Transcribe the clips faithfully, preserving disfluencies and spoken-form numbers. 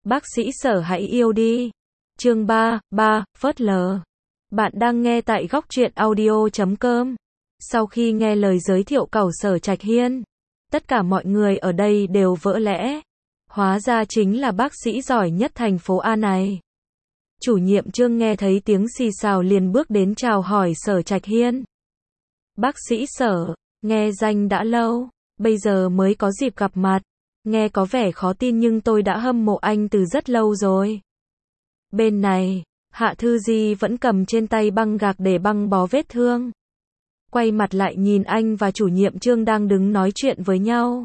Bác sĩ Sở hãy yêu đi. Chương ba, ba, phớt lờ. Bạn đang nghe tại góc truyện audio chấm com. Sau khi nghe lời giới thiệu cẩu Sở Trạch Hiên, tất cả mọi người ở đây đều vỡ lẽ. Hóa ra chính là bác sĩ giỏi nhất thành phố A này. Chủ nhiệm Trương nghe thấy tiếng xì xào liền bước đến chào hỏi Sở Trạch Hiên. Bác sĩ Sở, nghe danh đã lâu, bây giờ mới có dịp gặp mặt. Nghe có vẻ khó tin nhưng tôi đã hâm mộ anh từ rất lâu rồi. Bên này, Hạ Thư Di vẫn cầm trên tay băng gạc để băng bó vết thương. Quay mặt lại nhìn anh và chủ nhiệm Trương đang đứng nói chuyện với nhau.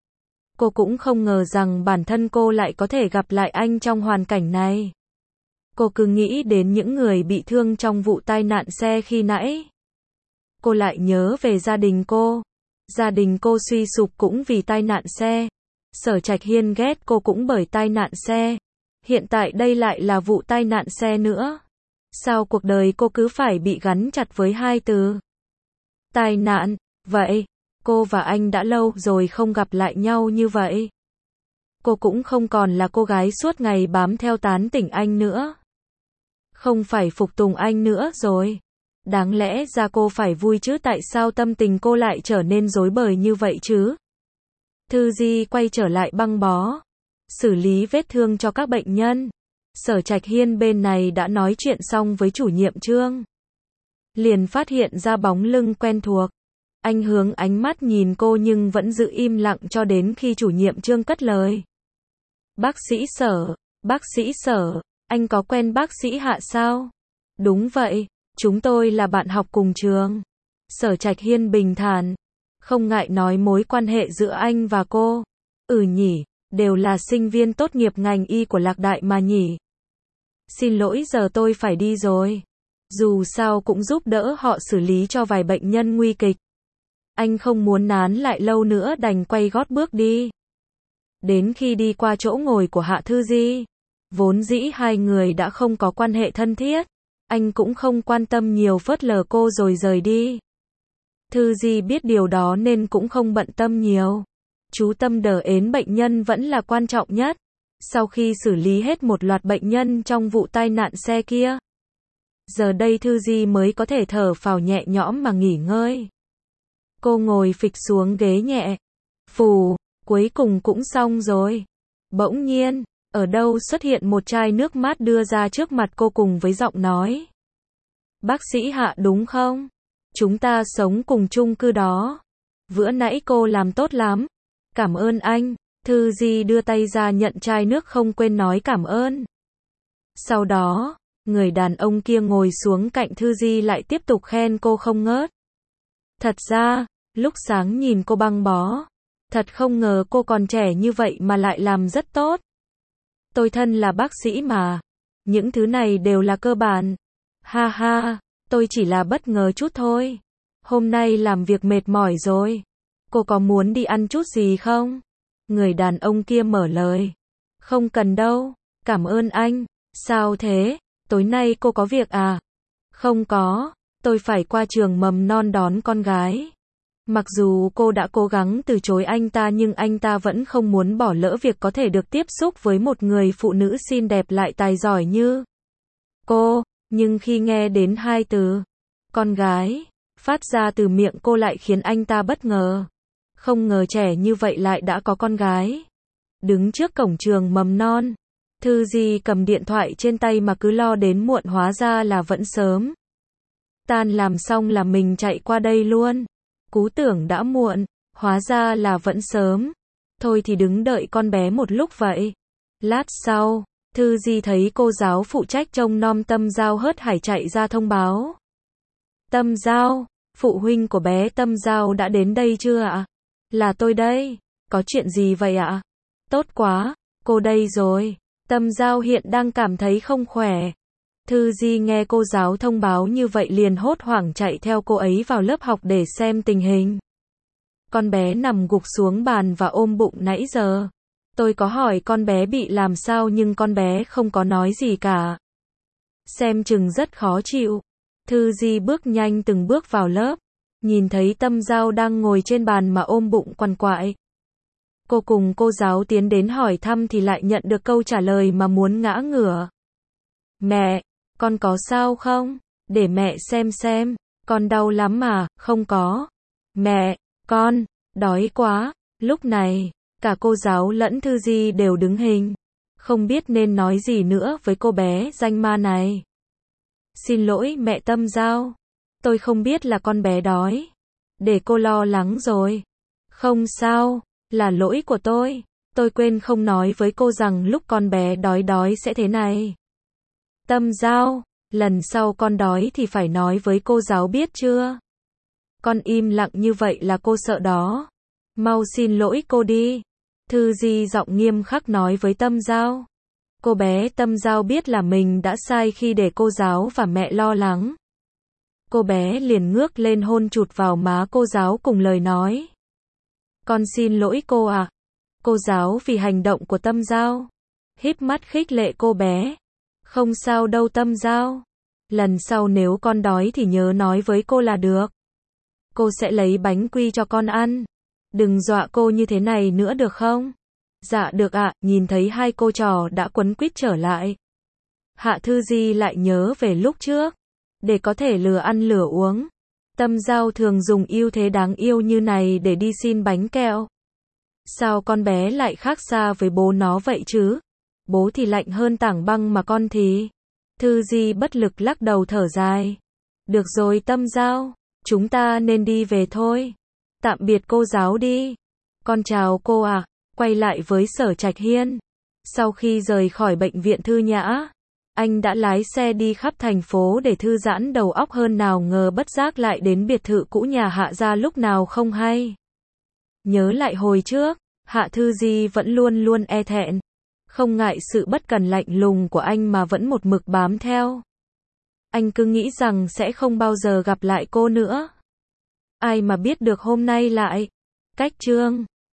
Cô cũng không ngờ rằng bản thân cô lại có thể gặp lại anh trong hoàn cảnh này. Cô cứ nghĩ đến những người bị thương trong vụ tai nạn xe khi nãy. Cô lại nhớ về gia đình cô. Gia đình cô suy sụp cũng vì tai nạn xe. Sở Trạch Hiên ghét cô cũng bởi tai nạn xe. Hiện tại đây lại là vụ tai nạn xe nữa. Sao cuộc đời cô cứ phải bị gắn chặt với hai từ tai nạn? Vậy, cô và anh đã lâu rồi không gặp lại nhau như vậy. Cô cũng không còn là cô gái suốt ngày bám theo tán tỉnh anh nữa. Không phải phục tùng anh nữa rồi. Đáng lẽ ra cô phải vui chứ, tại sao tâm tình cô lại trở nên rối bời như vậy chứ? Thư Di quay trở lại băng bó, xử lý vết thương cho các bệnh nhân. Sở Trạch Hiên bên này đã nói chuyện xong với chủ nhiệm Trương. Liền phát hiện ra bóng lưng quen thuộc. Anh hướng ánh mắt nhìn cô nhưng vẫn giữ im lặng cho đến khi chủ nhiệm Trương cất lời. Bác sĩ Sở, bác sĩ Sở, anh có quen bác sĩ Hạ sao? Đúng vậy, chúng tôi là bạn học cùng trường. Sở Trạch Hiên bình thản, không ngại nói mối quan hệ giữa anh và cô. Ừ nhỉ, đều là sinh viên tốt nghiệp ngành y của Lạc Đại mà nhỉ. Xin lỗi, giờ tôi phải đi rồi. Dù sao cũng giúp đỡ họ xử lý cho vài bệnh nhân nguy kịch. Anh không muốn nán lại lâu nữa đành quay gót bước đi. Đến khi đi qua chỗ ngồi của Hạ Thư Di, vốn dĩ hai người đã không có quan hệ thân thiết. Anh cũng không quan tâm nhiều, phớt lờ cô rồi rời đi. Thư Di biết điều đó nên cũng không bận tâm nhiều. Chú tâm đỡ ến bệnh nhân vẫn là quan trọng nhất. Sau khi xử lý hết một loạt bệnh nhân trong vụ tai nạn xe kia, giờ đây Thư Di mới có thể thở phào nhẹ nhõm mà nghỉ ngơi. Cô ngồi phịch xuống ghế nhẹ. Phù, cuối cùng cũng xong rồi. Bỗng nhiên, ở đâu xuất hiện một chai nước mát đưa ra trước mặt cô cùng với giọng nói. Bác sĩ Hạ đúng không? Chúng ta sống cùng chung cư đó. Bữa nãy cô làm tốt lắm. Cảm ơn anh. Thư Di đưa tay ra nhận chai nước không quên nói cảm ơn. Sau đó, người đàn ông kia ngồi xuống cạnh Thư Di lại tiếp tục khen cô không ngớt. Thật ra, lúc sáng nhìn cô băng bó, thật không ngờ cô còn trẻ như vậy mà lại làm rất tốt. Tôi thân là bác sĩ mà. Những thứ này đều là cơ bản. Ha ha, tôi chỉ là bất ngờ chút thôi. Hôm nay làm việc mệt mỏi rồi. Cô có muốn đi ăn chút gì không? Người đàn ông kia mở lời. Không cần đâu, cảm ơn anh. Sao thế? Tối nay cô có việc à? Không có, tôi phải qua trường mầm non đón con gái. Mặc dù cô đã cố gắng từ chối anh ta nhưng anh ta vẫn không muốn bỏ lỡ việc có thể được tiếp xúc với một người phụ nữ xinh đẹp lại tài giỏi như cô. Nhưng khi nghe đến hai từ con gái phát ra từ miệng cô lại khiến anh ta bất ngờ. Không ngờ trẻ như vậy lại đã có con gái. Đứng trước cổng trường mầm non, Thư Di cầm điện thoại trên tay mà cứ lo đến muộn, hóa ra là vẫn sớm. Tan làm xong là mình chạy qua đây luôn. Cú tưởng đã muộn, hóa ra là vẫn sớm. Thôi thì đứng đợi con bé một lúc vậy. Lát sau, Thư Di thấy cô giáo phụ trách trông nom Tâm Giao hớt hải chạy ra thông báo. Tâm Giao, phụ huynh của bé Tâm Giao đã đến đây chưa ạ? Là tôi đây. Có chuyện gì vậy ạ? Tốt quá, cô đây rồi. Tâm Giao hiện đang cảm thấy không khỏe. Thư Di nghe cô giáo thông báo như vậy liền hốt hoảng chạy theo cô ấy vào lớp học để xem tình hình. Con bé nằm gục xuống bàn và ôm bụng nãy giờ. Tôi có hỏi con bé bị làm sao nhưng con bé không có nói gì cả. Xem chừng rất khó chịu. Thư Di bước nhanh từng bước vào lớp. Nhìn thấy Tâm Giao đang ngồi trên bàn mà ôm bụng quằn quại. Cô cùng cô giáo tiến đến hỏi thăm thì lại nhận được câu trả lời mà muốn ngã ngửa. Mẹ, con có sao không? Để mẹ xem xem. Con đau lắm mà, không có. Mẹ, con, đói quá. Lúc này, cả cô giáo lẫn Thư Di đều đứng hình. Không biết nên nói gì nữa với cô bé danh ma này. Xin lỗi mẹ Tâm Giao. Tôi không biết là con bé đói. Để cô lo lắng rồi. Không sao, là lỗi của tôi. Tôi quên không nói với cô rằng lúc con bé đói đói sẽ thế này. Tâm Giao, lần sau con đói thì phải nói với cô giáo biết chưa? Con im lặng như vậy là cô sợ đó. Mau xin lỗi cô đi. Thư Di giọng nghiêm khắc nói với Tâm Giao. Cô bé Tâm Giao biết là mình đã sai khi để cô giáo và mẹ lo lắng. Cô bé liền ngước lên hôn chụt vào má cô giáo cùng lời nói. Con xin lỗi cô ạ. À. Cô giáo vì hành động của Tâm Giao. Híp mắt khích lệ cô bé. Không sao đâu Tâm Giao. Lần sau nếu con đói thì nhớ nói với cô là được. Cô sẽ lấy bánh quy cho con ăn. Đừng dọa cô như thế này nữa được không? Dạ được ạ, à, nhìn thấy hai cô trò đã quấn quýt trở lại. Hạ Thư Di lại nhớ về lúc trước. Để có thể lừa ăn lừa uống. Tâm Giao thường dùng ưu thế đáng yêu như này để đi xin bánh kẹo. Sao con bé lại khác xa với bố nó vậy chứ? Bố thì lạnh hơn tảng băng mà con thì... Thư Di bất lực lắc đầu thở dài. Được rồi Tâm Giao, chúng ta nên đi về thôi. Tạm biệt cô giáo đi. Con chào cô ạ. À. Quay lại với Sở Trạch Hiên. Sau khi rời khỏi bệnh viện Thư Nhã, anh đã lái xe đi khắp thành phố để thư giãn đầu óc hơn, nào ngờ bất giác lại đến biệt thự cũ nhà Hạ gia lúc nào không hay. Nhớ lại hồi trước, Hạ Thư Di vẫn luôn luôn e thẹn. Không ngại sự bất cần lạnh lùng của anh mà vẫn một mực bám theo. Anh cứ nghĩ rằng sẽ không bao giờ gặp lại cô nữa. Ai mà biết được hôm nay lại. Cách chương